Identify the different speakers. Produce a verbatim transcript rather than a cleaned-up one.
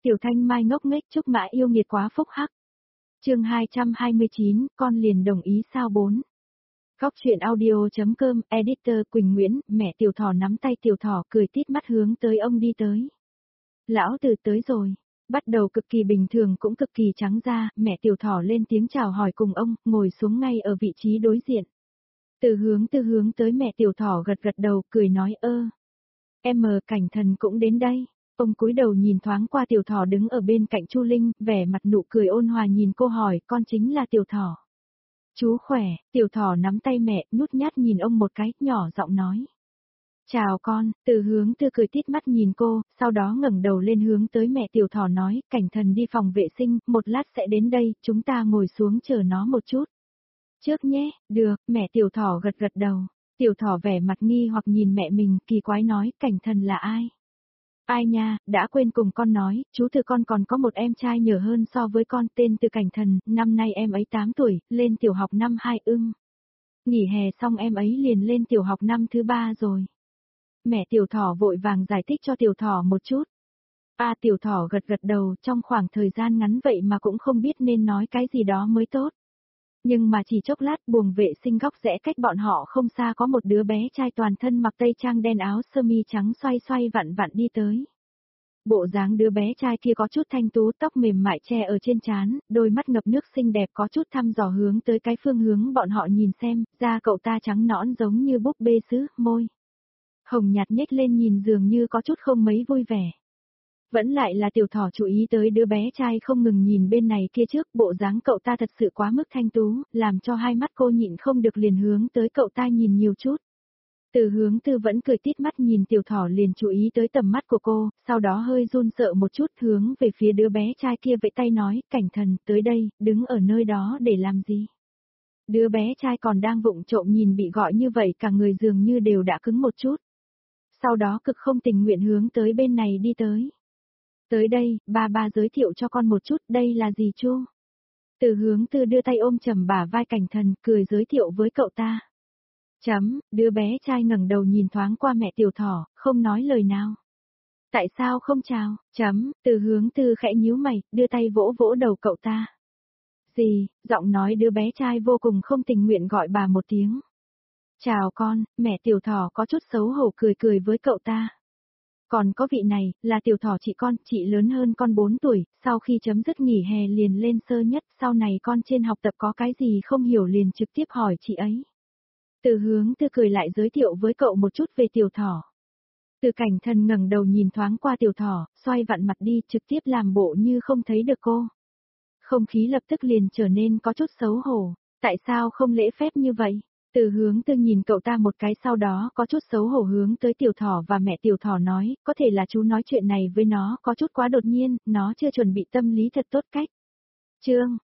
Speaker 1: Tiểu Thanh Mai ngốc nghếch chúc mã yêu nghiệt quá phúc hắc. Chương hai trăm hai mươi chín, con liền đồng ý sao bốn. Góc truyện audio.com, editor Quỳnh Nguyễn, mẹ Tiểu Thỏ nắm tay Tiểu Thỏ cười tít mắt hướng tới ông đi tới. Lão Từ tới rồi. Bắt đầu cực kỳ bình thường cũng cực kỳ trắng da, mẹ Tiểu Thỏ lên tiếng chào hỏi cùng ông, ngồi xuống ngay ở vị trí đối diện. Từ hướng từ hướng tới mẹ Tiểu Thỏ gật gật đầu, cười nói ơ. Em mờ Cảnh Thần cũng đến đây. Ông cúi đầu nhìn thoáng qua Tiểu Thỏ đứng ở bên cạnh Chu Linh, vẻ mặt nụ cười ôn hòa nhìn cô hỏi, con chính là Tiểu Thỏ. Chú khỏe, Tiểu Thỏ nắm tay mẹ, nhút nhát nhìn ông một cái, nhỏ giọng nói. Chào con, Từ hướng tư cười tít mắt nhìn cô, sau đó ngẩng đầu lên hướng tới mẹ Tiểu Thỏ nói, Cảnh Thần đi phòng vệ sinh, một lát sẽ đến đây, chúng ta ngồi xuống chờ nó một chút. Trước nhé, được, mẹ Tiểu Thỏ gật gật đầu. Tiểu Thỏ vẻ mặt nghi hoặc nhìn mẹ mình, kỳ quái nói, Cảnh Thần là ai? Ai nha, đã quên cùng con nói, chú Từ con còn có một em trai nhỏ hơn so với con, tên Từ Cảnh Thần, năm nay em ấy tám tuổi, lên tiểu học năm hai ưng. Nghỉ hè xong em ấy liền lên tiểu học năm thứ ba rồi. Mẹ Tiểu Thỏ vội vàng giải thích cho Tiểu Thỏ một chút. A Tiểu Thỏ gật gật đầu, trong khoảng thời gian ngắn vậy mà cũng không biết nên nói cái gì đó mới tốt. Nhưng mà chỉ chốc lát, buồng vệ sinh góc rẽ cách bọn họ không xa có một đứa bé trai toàn thân mặc tây trang đen áo sơ mi trắng xoay xoay vặn vặn đi tới. Bộ dáng đứa bé trai kia có chút thanh tú, tóc mềm mại che ở trên trán, đôi mắt ngập nước xinh đẹp có chút thăm dò hướng tới cái phương hướng bọn họ nhìn xem, da cậu ta trắng nõn giống như búp bê sứ, môi hồng nhạt nhếch lên nhìn dường như có chút không mấy vui vẻ. Vẫn lại là Tiểu Thỏ chú ý tới đứa bé trai không ngừng nhìn bên này kia trước, bộ dáng cậu ta thật sự quá mức thanh tú, làm cho hai mắt cô nhịn không được liền hướng tới cậu ta nhìn nhiều chút. Từ hướng tư vẫn cười tít mắt nhìn Tiểu Thỏ liền chú ý tới tầm mắt của cô, sau đó hơi run sợ một chút hướng về phía đứa bé trai kia vẫy tay nói, Cảnh Thần, tới đây, đứng ở nơi đó để làm gì? Đứa bé trai còn đang vụng trộm nhìn bị gọi như vậy cả người dường như đều đã cứng một chút. Sau đó cực không tình nguyện hướng tới bên này đi tới. Tới đây, ba ba giới thiệu cho con một chút, đây là gì chu? Từ hướng tư đưa tay ôm chầm bả vai Cảnh Thần, cười giới thiệu với cậu ta. Chấm, đứa bé trai ngẩng đầu nhìn thoáng qua mẹ Tiểu Thỏ, không nói lời nào. Tại sao không chào? Chấm, từ hướng tư khẽ nhíu mày, đưa tay vỗ vỗ đầu cậu ta. Gì, giọng nói đứa bé trai vô cùng không tình nguyện gọi bà một tiếng. Chào con, mẹ Tiểu Thỏ có chút xấu hổ cười cười với cậu ta. Còn có vị này, là Tiểu Thỏ chị con, chị lớn hơn con bốn tuổi, sau khi chấm dứt nghỉ hè liền lên sơ nhất, sau này con trên học tập có cái gì không hiểu liền trực tiếp hỏi chị ấy. Từ hướng tư cười lại giới thiệu với cậu một chút về Tiểu Thỏ. Từ Cảnh Thần ngẩng đầu nhìn thoáng qua Tiểu Thỏ, xoay vặn mặt đi trực tiếp làm bộ như không thấy được cô. Không khí lập tức liền trở nên có chút xấu hổ, tại sao không lễ phép như vậy? Từ hướng tư nhìn cậu ta một cái sau đó có chút xấu hổ hướng tới Tiểu Thỏ và mẹ Tiểu Thỏ nói, có thể là chú nói chuyện này với nó có chút quá đột nhiên, nó chưa chuẩn bị tâm lý thật tốt cách. Chương